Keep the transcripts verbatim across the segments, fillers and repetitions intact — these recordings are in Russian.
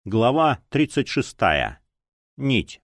Глава тридцать шестая. Нить.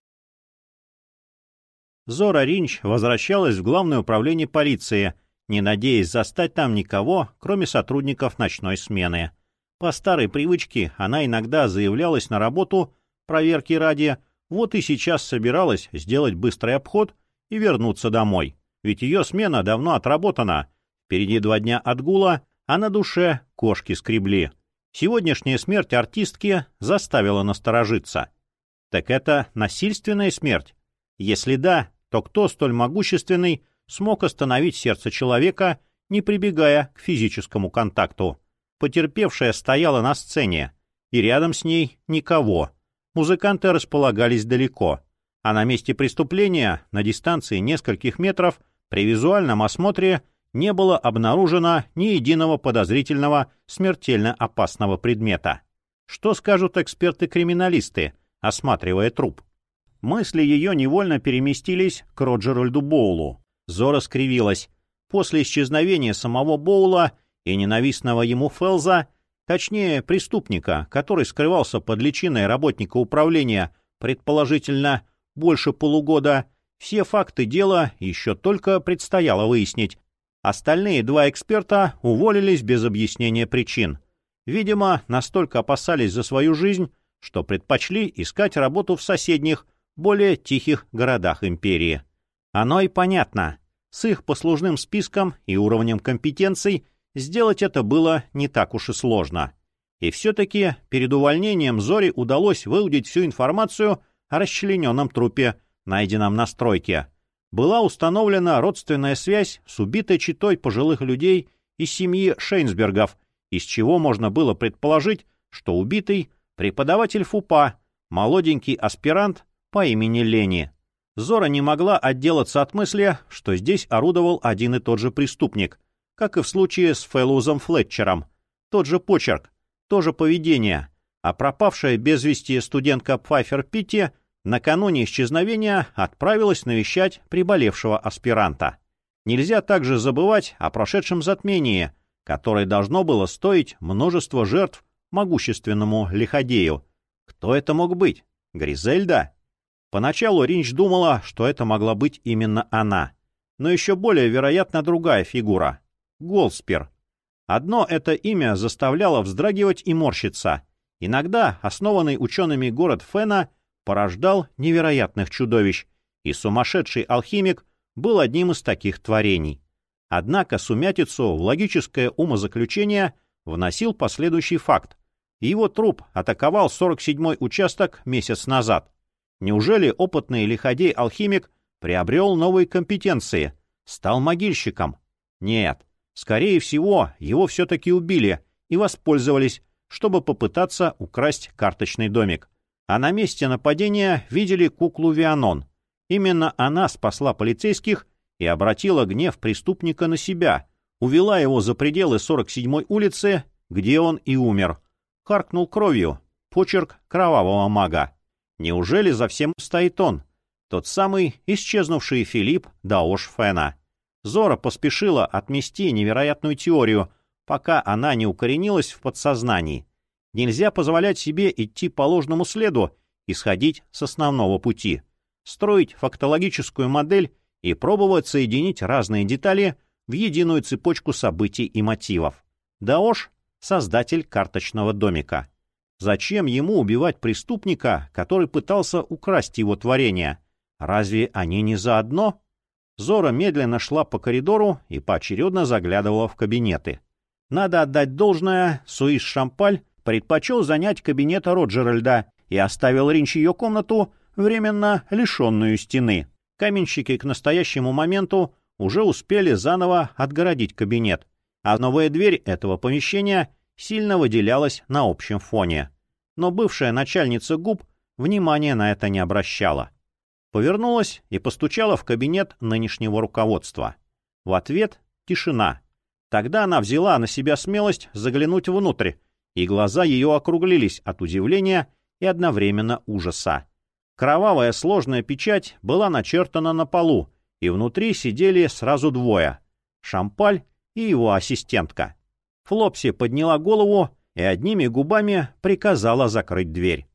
Зора Ринч возвращалась в Главное управление полиции, не надеясь застать там никого, кроме сотрудников ночной смены. По старой привычке она иногда заявлялась на работу, проверки ради, вот и сейчас собиралась сделать быстрый обход и вернуться домой. Ведь ее смена давно отработана, впереди два дня отгула, а на душе кошки скребли. Сегодняшняя смерть артистки заставила насторожиться. Так это насильственная смерть? Если да, то кто столь могущественный смог остановить сердце человека, не прибегая к физическому контакту? Потерпевшая стояла на сцене, и рядом с ней никого. Музыканты располагались далеко, а на месте преступления, на дистанции нескольких метров, при визуальном осмотре не было обнаружено ни единого подозрительного, смертельно опасного предмета. Что скажут эксперты-криминалисты, осматривая труп? Мысли ее невольно переместились к Роджеральду Боулу. Зора скривилась. После исчезновения самого Боула и ненавистного ему Фелза, точнее преступника, который скрывался под личиной работника управления, предположительно, больше полугода, все факты дела еще только предстояло выяснить. Остальные два эксперта уволились без объяснения причин. Видимо, настолько опасались за свою жизнь, что предпочли искать работу в соседних, более тихих городах империи. Оно и понятно. С их послужным списком и уровнем компетенций сделать это было не так уж и сложно. И все-таки перед увольнением Зоре удалось выудить всю информацию о расчлененном трупе, найденном на стройке. Была установлена родственная связь с убитой четой пожилых людей из семьи Шейнсбергов, из чего можно было предположить, что убитый — преподаватель ФУПа, молоденький аспирант по имени Лени. Зора не могла отделаться от мысли, что здесь орудовал один и тот же преступник, как и в случае с Фэллоузом Флетчером. Тот же почерк, то же поведение, а пропавшая без вести студентка Пфайфер Питти накануне исчезновения отправилась навещать приболевшего аспиранта. Нельзя также забывать о прошедшем затмении, которое должно было стоить множество жертв могущественному лиходею. Кто это мог быть? Гризельда? Поначалу Ринч думала, что это могла быть именно она. Но еще более вероятна другая фигура — Голспер. Одно это имя заставляло вздрагивать и морщиться. Иногда основанный учеными город Фена порождал невероятных чудовищ, и сумасшедший алхимик был одним из таких творений. Однако сумятицу в логическое умозаключение вносил последующий факт. Его труп атаковал сорок седьмой участок месяц назад. Неужели опытный лиходей-алхимик приобрел новые компетенции, стал могильщиком? Нет, скорее всего, его все-таки убили и воспользовались, чтобы попытаться украсть карточный домик. А на месте нападения видели куклу Вианон. Именно она спасла полицейских и обратила гнев преступника на себя, увела его за пределы сорок седьмой улицы, где он и умер. Харкнул кровью, почерк кровавого мага. Неужели за всем стоит он, тот самый исчезнувший Филипп Даош Фена? Зора поспешила отмести невероятную теорию, пока она не укоренилась в подсознании. Нельзя позволять себе идти по ложному следу и сходить с основного пути. Строить фактологическую модель и пробовать соединить разные детали в единую цепочку событий и мотивов. Даош — создатель карточного домика. Зачем ему убивать преступника, который пытался украсть его творение? Разве они не заодно? Зора медленно шла по коридору и поочередно заглядывала в кабинеты. Надо отдать должное, Суис Шампаль предпочел занять кабинет Роджеральда и оставил Ринч ее комнату, временно лишенную стены. Каменщики к настоящему моменту уже успели заново отгородить кабинет, а новая дверь этого помещения сильно выделялась на общем фоне. Но бывшая начальница ГУП внимания на это не обращала. Повернулась и постучала в кабинет нынешнего руководства. В ответ — тишина. Тогда она взяла на себя смелость заглянуть внутрь, и глаза ее округлились от удивления и одновременно ужаса. Кровавая сложная печать была начертана на полу, и внутри сидели сразу двое — Шампаль и его ассистентка. Флопси подняла голову и одними губами приказала закрыть дверь.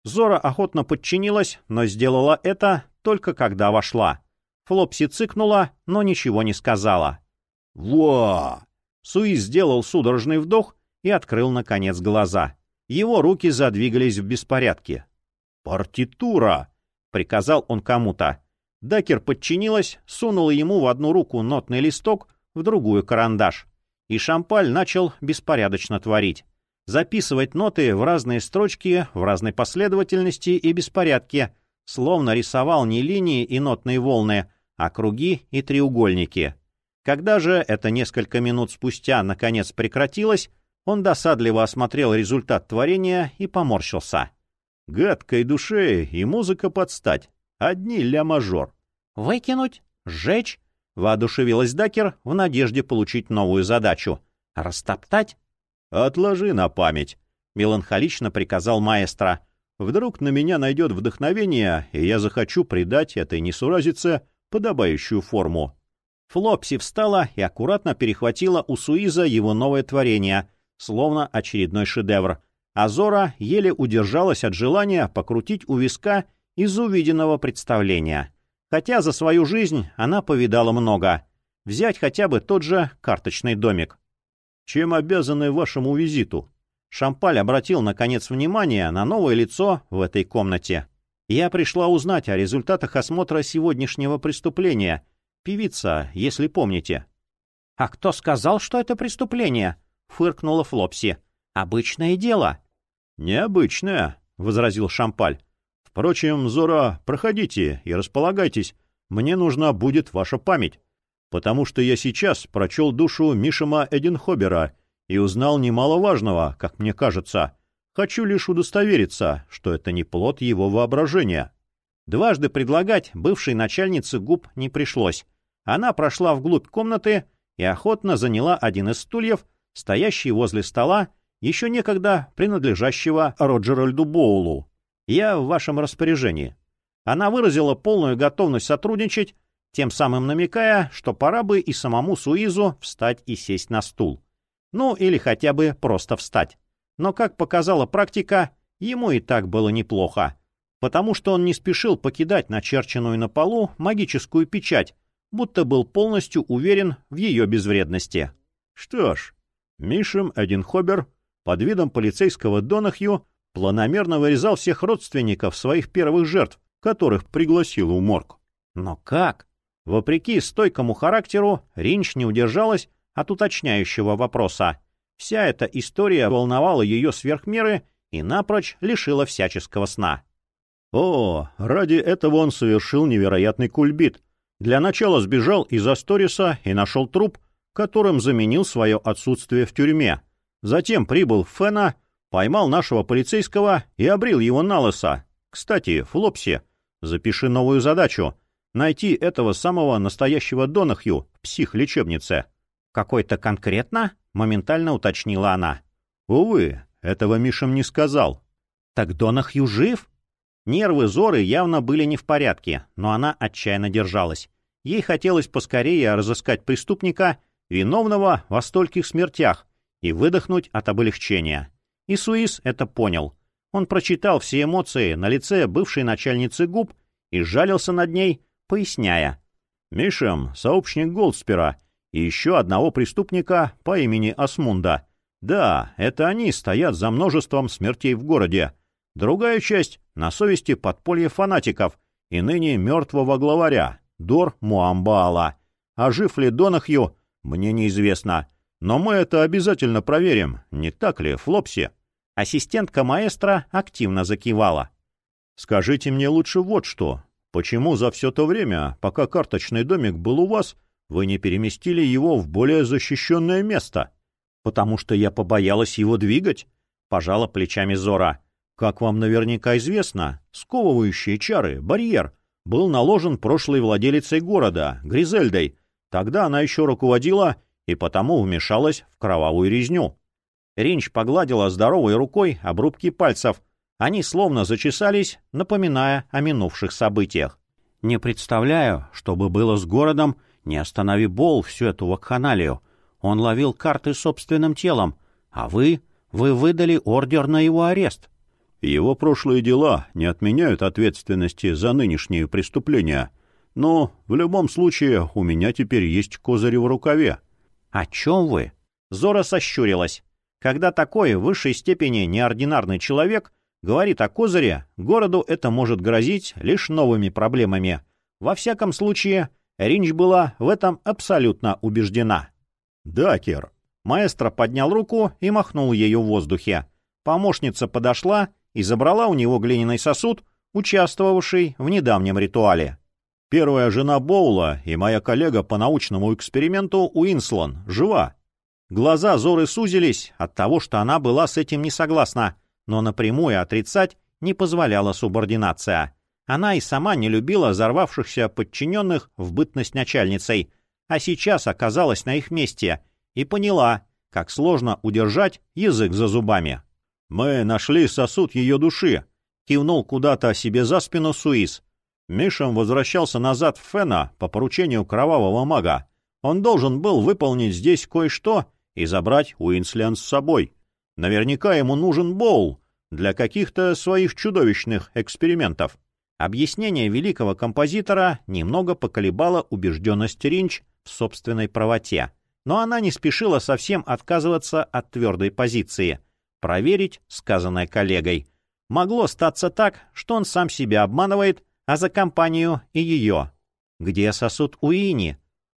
Зора охотно подчинилась, но сделала это только когда вошла. Флопси цыкнула, но ничего не сказала. «Во!» Суис сделал судорожный вдох и открыл, наконец, глаза. Его руки задвигались в беспорядке. «Партитура!» — приказал он кому-то. Дакер подчинилась, сунула ему в одну руку нотный листок, в другую — карандаш. И Шампаль начал беспорядочно творить. Записывать ноты в разные строчки, в разной последовательности и беспорядке, словно рисовал не линии и нотные волны, а круги и треугольники. Когда же это несколько минут спустя наконец прекратилось, он досадливо осмотрел результат творения и поморщился. «Гадкой душе и музыка подстать. Одни ля-мажор». «Выкинуть? Сжечь?» — воодушевилась Дакер в надежде получить новую задачу. «Растоптать?» «Отложи на память», — меланхолично приказал маэстро. «Вдруг на меня найдет вдохновение, и я захочу придать этой несуразице подобающую форму». Флопси встала и аккуратно перехватила у Суиза его новое творение, словно очередной шедевр. А Зора еле удержалась от желания покрутить у виска из увиденного представления. Хотя за свою жизнь она повидала много. Взять хотя бы тот же карточный домик. «Чем обязаны вашему визиту?» Шампаль обратил, наконец, внимание на новое лицо в этой комнате. «Я пришла узнать о результатах осмотра сегодняшнего преступления. Певица, если помните». «А кто сказал, что это преступление?» — фыркнула Флопси. «Обычное дело». «Необычное», — возразил Шампаль. «Впрочем, Зора, проходите и располагайтесь. Мне нужна будет ваша память, потому что я сейчас прочел душу Мишема Эденхобера и узнал немало важного, как мне кажется. Хочу лишь удостовериться, что это не плод его воображения». Дважды предлагать бывшей начальнице губ не пришлось. Она прошла вглубь комнаты и охотно заняла один из стульев, стоящий возле стола, еще некогда принадлежащего Роджеральду Боулу. «Я в вашем распоряжении». Она выразила полную готовность сотрудничать, тем самым намекая, что пора бы и самому Суизу встать и сесть на стул. Ну, или хотя бы просто встать. Но, как показала практика, ему и так было неплохо, потому что он не спешил покидать начерченную на полу магическую печать, будто был полностью уверен в ее безвредности. Что ж, Мишем Эденхобер под видом полицейского Донахью планомерно вырезал всех родственников своих первых жертв, которых пригласил в морг. Но как? Вопреки стойкому характеру, Ринч не удержалась от уточняющего вопроса. Вся эта история волновала ее сверх меры и напрочь лишила всяческого сна. О, ради этого он совершил невероятный кульбит. Для начала сбежал из Асториса и нашел труп, которым заменил свое отсутствие в тюрьме. Затем прибыл в Фена, поймал нашего полицейского и обрил его на лысо. Кстати, Флопси, запиши новую задачу — найти этого самого настоящего Донахью в психлечебнице. «Какой-то конкретно?» — моментально уточнила она. «Увы, этого Мишем не сказал». «Так Донахью жив?» Нервы Зоры явно были не в порядке, но она отчаянно держалась. Ей хотелось поскорее разыскать преступника, виновного во стольких смертях, и выдохнуть от облегчения. И Суис это понял. Он прочитал все эмоции на лице бывшей начальницы губ и жалился над ней, поясняя. «Мишем — сообщник Голдспера и еще одного преступника по имени Асмунда. Да, это они стоят за множеством смертей в городе. Другая часть — на совести подполья фанатиков и ныне мертвого главаря, Дор Муамбаала. А жив ли Донахью, мне неизвестно. Но мы это обязательно проверим, не так ли, Флопси?» Ассистентка маэстро активно закивала. «Скажите мне лучше вот что. Почему за все то время, пока карточный домик был у вас, вы не переместили его в более защищенное место?» «Потому что я побоялась его двигать», — пожала плечами Зора. «Как вам наверняка известно, сковывающие чары, барьер, был наложен прошлой владелицей города, Гризельдой. Тогда она еще руководила и потому вмешалась в кровавую резню». Ринч погладила здоровой рукой обрубки пальцев. Они словно зачесались, напоминая о минувших событиях. «Не представляю, что бы было с городом, не останови Бол всю эту вакханалию. Он ловил карты собственным телом, а вы, вы выдали ордер на его арест». Его прошлые дела не отменяют ответственности за нынешние преступления. Но в любом случае у меня теперь есть козырь в рукаве. — О чем вы? Зора сощурилась. Когда такой в высшей степени неординарный человек говорит о козыре, городу это может грозить лишь новыми проблемами. Во всяком случае, Ринч была в этом абсолютно убеждена. — Дакер. Маэстро поднял руку и махнул ею в воздухе. Помощница подошла и забрала у него глиняный сосуд, участвовавший в недавнем ритуале. Первая жена Боула и моя коллега по научному эксперименту Уинслон жива. Глаза Зоры сузились от того, что она была с этим не согласна, но напрямую отрицать не позволяла субординация. Она и сама не любила взорвавшихся подчиненных в бытность начальницей, а сейчас оказалась на их месте и поняла, как сложно удержать язык за зубами. «Мы нашли сосуд ее души», — кивнул куда-то себе за спину Суис. Мишам возвращался назад в Фена по поручению кровавого мага. Он должен был выполнить здесь кое-что и забрать Уинслиан с собой. Наверняка ему нужен Боул для каких-то своих чудовищных экспериментов. Объяснение великого композитора немного поколебало убежденность Ринч в собственной правоте, но она не спешила совсем отказываться от твердой позиции. Проверить сказанное коллегой. Могло статься так, что он сам себя обманывает, а за компанию и ее. Где сосуд Уини?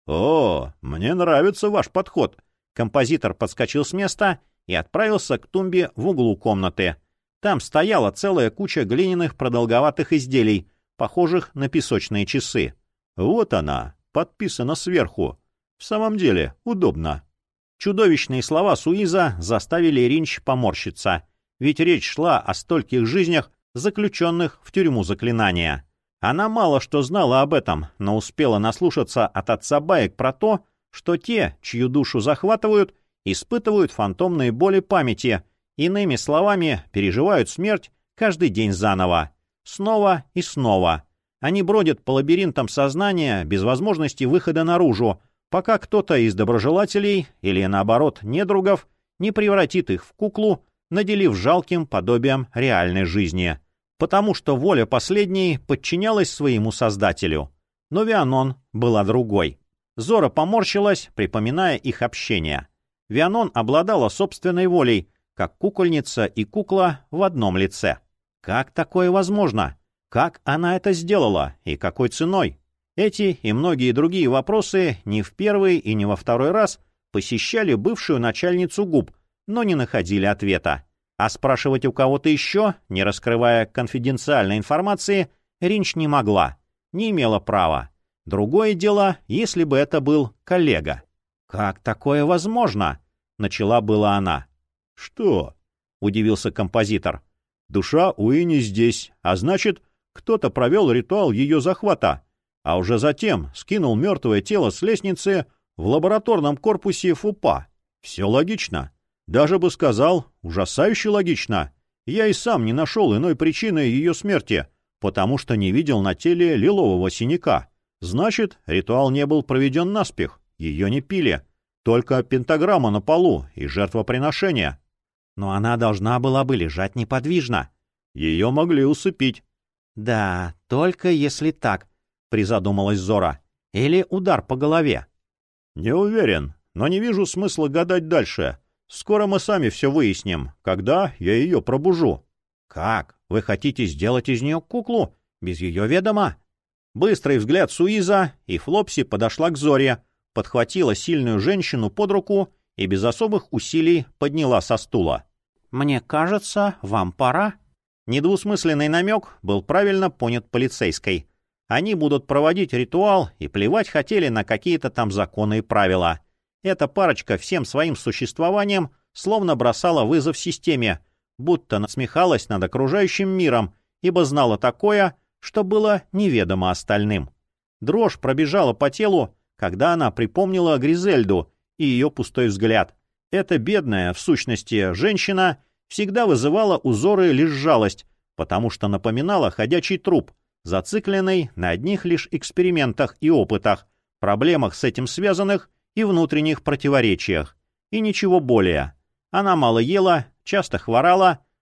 «О, мне нравится ваш подход». Композитор подскочил с места и отправился к тумбе в углу комнаты. Там стояла целая куча глиняных продолговатых изделий, похожих на песочные часы. Вот она, подписана сверху. В самом деле, удобно. Чудовищные слова Суиза заставили Ринч поморщиться, ведь речь шла о стольких жизнях, заключенных в тюрьму заклинания. Она мало что знала об этом, но успела наслушаться от отца баек про то, что те, чью душу захватывают, испытывают фантомные боли памяти, иными словами, переживают смерть каждый день заново, снова и снова. Они бродят по лабиринтам сознания без возможности выхода наружу, пока кто-то из доброжелателей или, наоборот, недругов не превратит их в куклу, наделив жалким подобием реальной жизни. Потому что воля последней подчинялась своему создателю. Но Вианон была другой. Зора поморщилась, припоминая их общение. Вианон обладала собственной волей, как кукольница и кукла в одном лице. Как такое возможно? Как она это сделала и какой ценой? Эти и многие другие вопросы не в первый и не во второй раз посещали бывшую начальницу губ, но не находили ответа. А спрашивать у кого-то еще, не раскрывая конфиденциальной информации, Ринч не могла, не имела права. Другое дело, если бы это был коллега. «Как такое возможно?» — начала была она. «Что?» — удивился композитор. «Душа Уини здесь, а значит, кто-то провел ритуал ее захвата, а уже затем скинул мертвое тело с лестницы в лабораторном корпусе ФУПА. Все логично. Даже бы сказал, ужасающе логично. Я и сам не нашел иной причины ее смерти, потому что не видел на теле лилового синяка. Значит, ритуал не был проведен наспех, ее не пили. Только пентаграмма на полу и жертвоприношение. Но она должна была бы лежать неподвижно. Ее могли усыпить. Да, только если так, призадумалась Зора. Или удар по голове. Не уверен, но не вижу смысла гадать дальше. Скоро мы сами все выясним, когда я ее пробужу. Как? Вы хотите сделать из нее куклу? Без ее ведома? Быстрый взгляд Суиза, и Флопси подошла к Зоре, подхватила сильную женщину под руку и без особых усилий подняла со стула. «Мне кажется, вам пора». Недвусмысленный намек был правильно понят полицейской. Они будут проводить ритуал и плевать хотели на какие-то там законы и правила. Эта парочка всем своим существованием словно бросала вызов системе, будто насмехалась над окружающим миром, ибо знала такое, что было неведомо остальным. Дрожь пробежала по телу, когда она припомнила Гризельду и ее пустой взгляд. Эта бедная, в сущности, женщина всегда вызывала у Зоры лишь жалость, потому что напоминала ходячий труп, зацикленный на одних лишь экспериментах и опытах, проблемах с этим связанных и внутренних противоречиях. И ничего более. Она мало ела, часто хворала,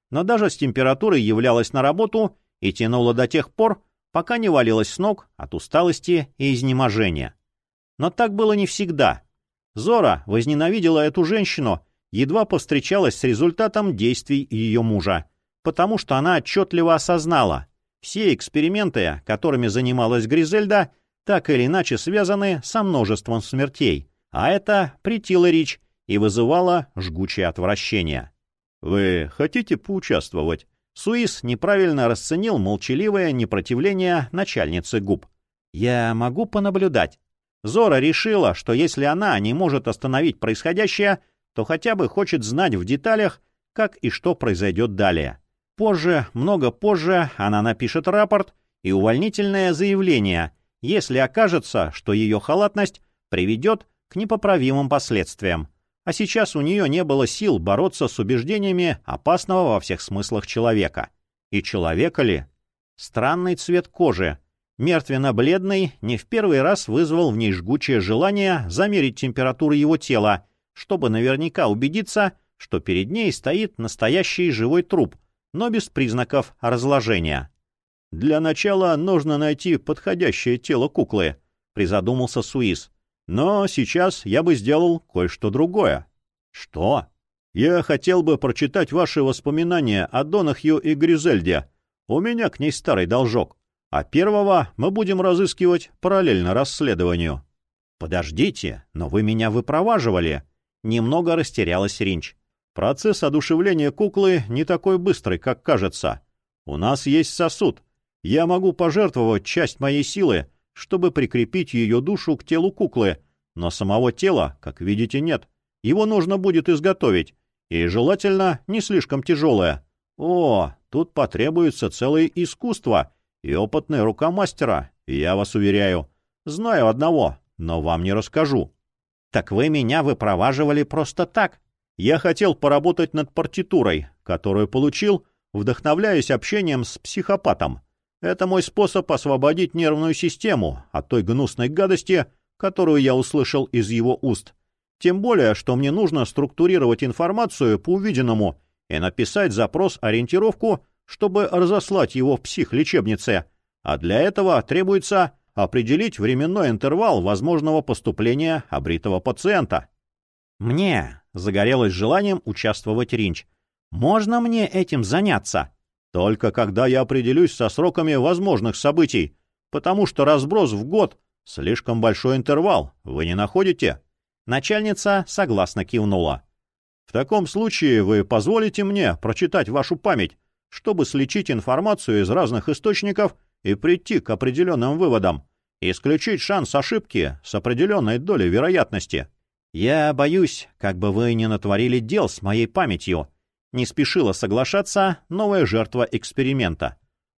но даже с температурой являлась на работу и тянула до тех пор, пока не валилась с ног от усталости и изнеможения. Но так было не всегда. Зора возненавидела эту женщину, едва повстречалась с результатом действий ее мужа, потому что она отчетливо осознала, все эксперименты, которыми занималась Гризельда, так или иначе связаны со множеством смертей, а это претило Рич и вызывало жгучее отвращение. «Вы хотите поучаствовать?» Суис неправильно расценил молчаливое непротивление начальницы губ. «Я могу понаблюдать». Зора решила, что если она не может остановить происходящее, то хотя бы хочет знать в деталях, как и что произойдет далее. Позже, много позже, она напишет рапорт и увольнительное заявление, если окажется, что ее халатность приведет к непоправимым последствиям. А сейчас у нее не было сил бороться с убеждениями опасного во всех смыслах человека. И человека ли? Странный цвет кожи, мертвенно-бледный, не в первый раз вызвал в ней жгучее желание замерить температуру его тела, чтобы наверняка убедиться, что перед ней стоит настоящий живой труп, но без признаков разложения. «Для начала нужно найти подходящее тело куклы», — призадумался Суис. «Но сейчас я бы сделал кое-что другое». «Что?» «Я хотел бы прочитать ваши воспоминания о Донахью и Гризельде. У меня к ней старый должок. А первого мы будем разыскивать параллельно расследованию». «Подождите, но вы меня выпроваживали». Немного растерялась Ринч. «Процесс одушевления куклы не такой быстрый, как кажется. У нас есть сосуд. Я могу пожертвовать часть моей силы, чтобы прикрепить ее душу к телу куклы, но самого тела, как видите, нет. Его нужно будет изготовить, и желательно не слишком тяжелое. О, тут потребуется целое искусство и опытная рука мастера, я вас уверяю. Знаю одного, но вам не расскажу». «Так вы меня выпроваживали просто так?» «Я хотел поработать над партитурой, которую получил, вдохновляясь общением с психопатом. Это мой способ освободить нервную систему от той гнусной гадости, которую я услышал из его уст. Тем более, что мне нужно структурировать информацию по увиденному и написать запрос-ориентировку, чтобы разослать его в психлечебнице. А для этого требуется определить временной интервал возможного поступления обритого пациента». «Мне», — загорелось желанием участвовать Ринч, — «можно мне этим заняться?» «Только когда я определюсь со сроками возможных событий, потому что разброс в год — слишком большой интервал, вы не находите?» Начальница согласно кивнула. «В таком случае вы позволите мне прочитать вашу память, чтобы сличить информацию из разных источников и прийти к определенным выводам, исключить шанс ошибки с определенной долей вероятности». «Я боюсь, как бы вы не натворили дел с моей памятью», — не спешила соглашаться новая жертва эксперимента.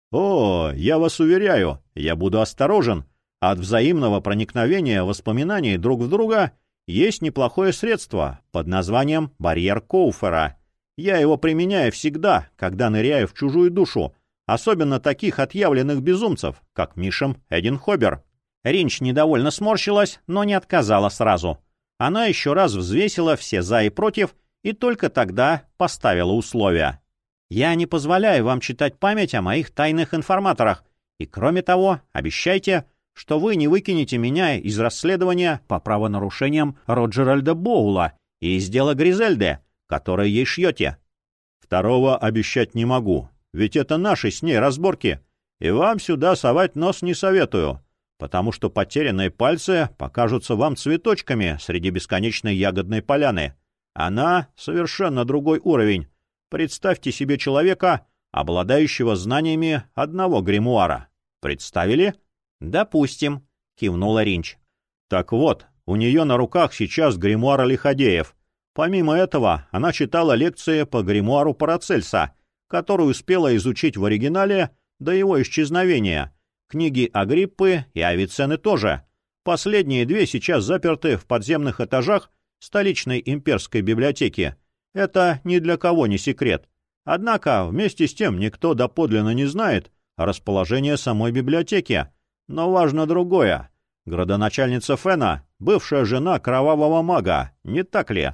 «О, я вас уверяю, я буду осторожен. От взаимного проникновения воспоминаний друг в друга есть неплохое средство под названием барьер Коуфера. Я его применяю всегда, когда ныряю в чужую душу, особенно таких отъявленных безумцев, как Мишем Эдинхобер». Ринч недовольно сморщилась, но не отказала сразу. Она еще раз взвесила все «за» и «против» и только тогда поставила условия. «Я не позволяю вам читать память о моих тайных информаторах, и, кроме того, обещайте, что вы не выкинете меня из расследования по правонарушениям Роджеральда Боула и из дела Гризельды, которое ей шьете». «Второго обещать не могу, ведь это наши с ней разборки, и вам сюда совать нос не советую, потому что потерянные пальцы покажутся вам цветочками среди бесконечной ягодной поляны. Она — совершенно другой уровень. Представьте себе человека, обладающего знаниями одного гримуара. Представили?» «Допустим», — кивнула Ринч. «Так вот, у нее на руках сейчас гримуар Лиходеев. Помимо этого, она читала лекции по гримуару Парацельса, который успела изучить в оригинале до его исчезновения. Книги Агриппы и Авиценны тоже. Последние две сейчас заперты в подземных этажах столичной имперской библиотеки. Это ни для кого не секрет. Однако, вместе с тем, никто доподлинно не знает расположение самой библиотеки. Но важно другое. Градоначальница Фена — бывшая жена кровавого мага, не так ли?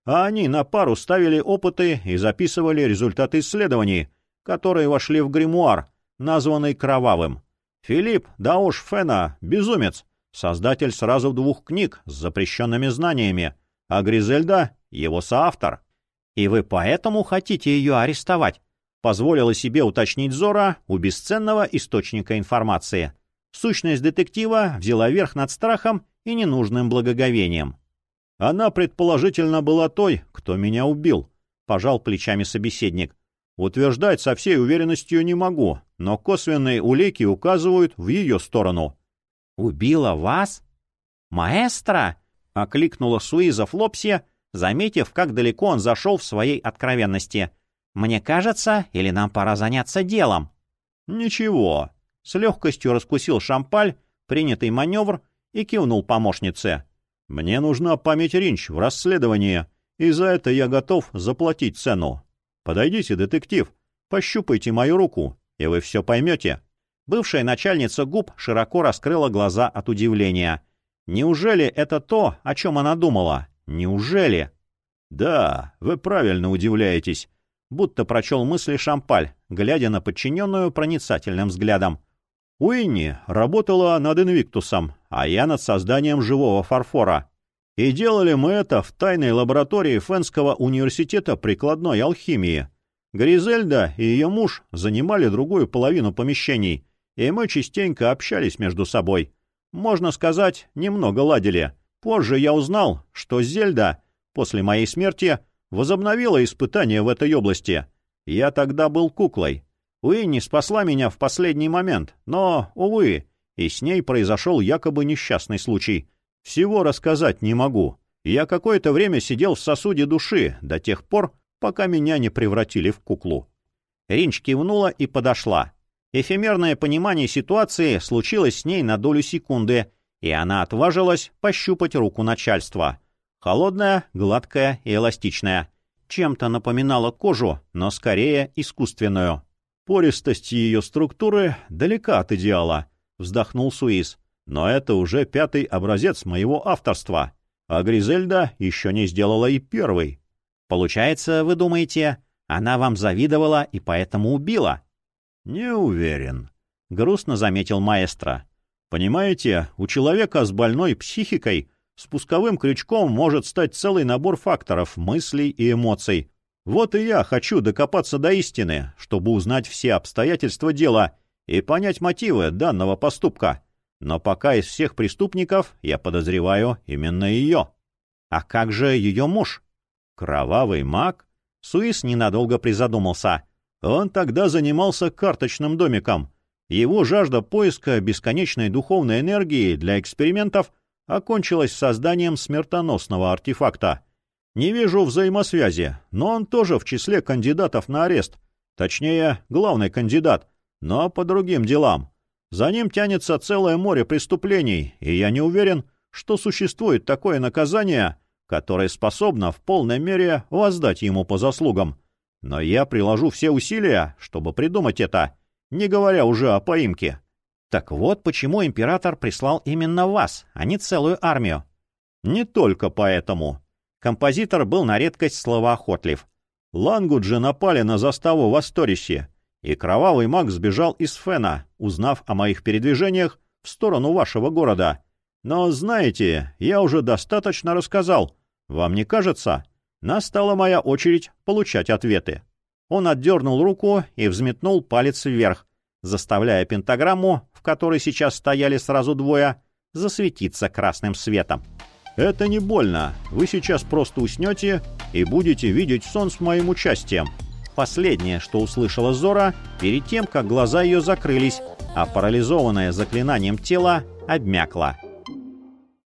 а они на пару ставили опыты и записывали результаты исследований, которые вошли в гримуар, названный Кровавым. Филипп Даош Фена — безумец, создатель сразу двух книг с запрещенными знаниями, а Гризельда — его соавтор. «И вы поэтому хотите ее арестовать?» — позволила себе уточнить Зора у бесценного источника информации. Сущность детектива взяла верх над страхом и ненужным благоговением. «Она, предположительно, была той, кто меня убил», — пожал плечами собеседник. «Утверждать со всей уверенностью не могу, но косвенные улики указывают в ее сторону». «Убила вас? Маэстро?» — окликнула Суиза Флопси, заметив, как далеко он зашел в своей откровенности. «Мне кажется, или нам пора заняться делом?» «Ничего», — с легкостью раскусил Шампаль принятый маневр и кивнул помощнице. «Мне нужна память Ринч в расследовании, и за это я готов заплатить цену. Подойдите, детектив, пощупайте мою руку, и вы все поймете». Бывшая начальница ГУП широко раскрыла глаза от удивления. Неужели это то, о чем она думала? Неужели? «Да, вы правильно удивляетесь», — будто прочел мысли Шампаль, глядя на подчиненную проницательным взглядом. «Уинни работала над Инвиктусом, а я над созданием живого фарфора. И делали мы это в тайной лаборатории Фенского университета прикладной алхимии. Гризельда и ее муж занимали другую половину помещений, и мы частенько общались между собой. Можно сказать, немного ладили. Позже я узнал, что Зельда после моей смерти возобновила испытания в этой области. Я тогда был куклой. Уинни спасла меня в последний момент, но, увы, и с ней произошел якобы несчастный случай. Всего рассказать не могу. Я какое-то время сидел в сосуде души до тех пор, пока меня не превратили в куклу». Ринч кивнула и подошла. Эфемерное понимание ситуации случилось с ней на долю секунды, и она отважилась пощупать руку начальства. Холодная, гладкая и эластичная. Чем-то напоминала кожу, но скорее искусственную. «Пористость ее структуры далека от идеала», — вздохнул Суиз. «Но это уже пятый образец моего авторства, а Гризельда еще не сделала и первый». «Получается, вы думаете, она вам завидовала и поэтому убила?» «Не уверен», — грустно заметил маэстро. «Понимаете, у человека с больной психикой спусковым крючком может стать целый набор факторов, мыслей и эмоций. Вот и я хочу докопаться до истины, чтобы узнать все обстоятельства дела и понять мотивы данного поступка. Но пока из всех преступников я подозреваю именно ее». «А как же ее муж?» «Кровавый маг?» Суис ненадолго призадумался. «Он тогда занимался карточным домиком. Его жажда поиска бесконечной духовной энергии для экспериментов окончилась созданием смертоносного артефакта. Не вижу взаимосвязи, но он тоже в числе кандидатов на арест. Точнее, главный кандидат, но по другим делам. За ним тянется целое море преступлений, и я не уверен, что существует такое наказание, которое способно в полной мере воздать ему по заслугам. Но я приложу все усилия, чтобы придумать это, не говоря уже о поимке». «Так вот почему император прислал именно вас, а не целую армию». «Не только поэтому». Композитор был на редкость словоохотлив. «Лангуджи напали на заставу в Асторисе, и кровавый маг сбежал из Фена, узнав о моих передвижениях в сторону вашего города. Но, знаете, я уже достаточно рассказал. Вам не кажется? Настала моя очередь получать ответы». Он отдернул руку и взметнул палец вверх, заставляя пентаграмму, в которой сейчас стояли сразу двое, засветиться красным светом. «Это не больно. Вы сейчас просто уснете и будете видеть сон с моим участием». Последнее, что услышала Зора, перед тем, как глаза ее закрылись, а парализованное заклинанием тело обмякло.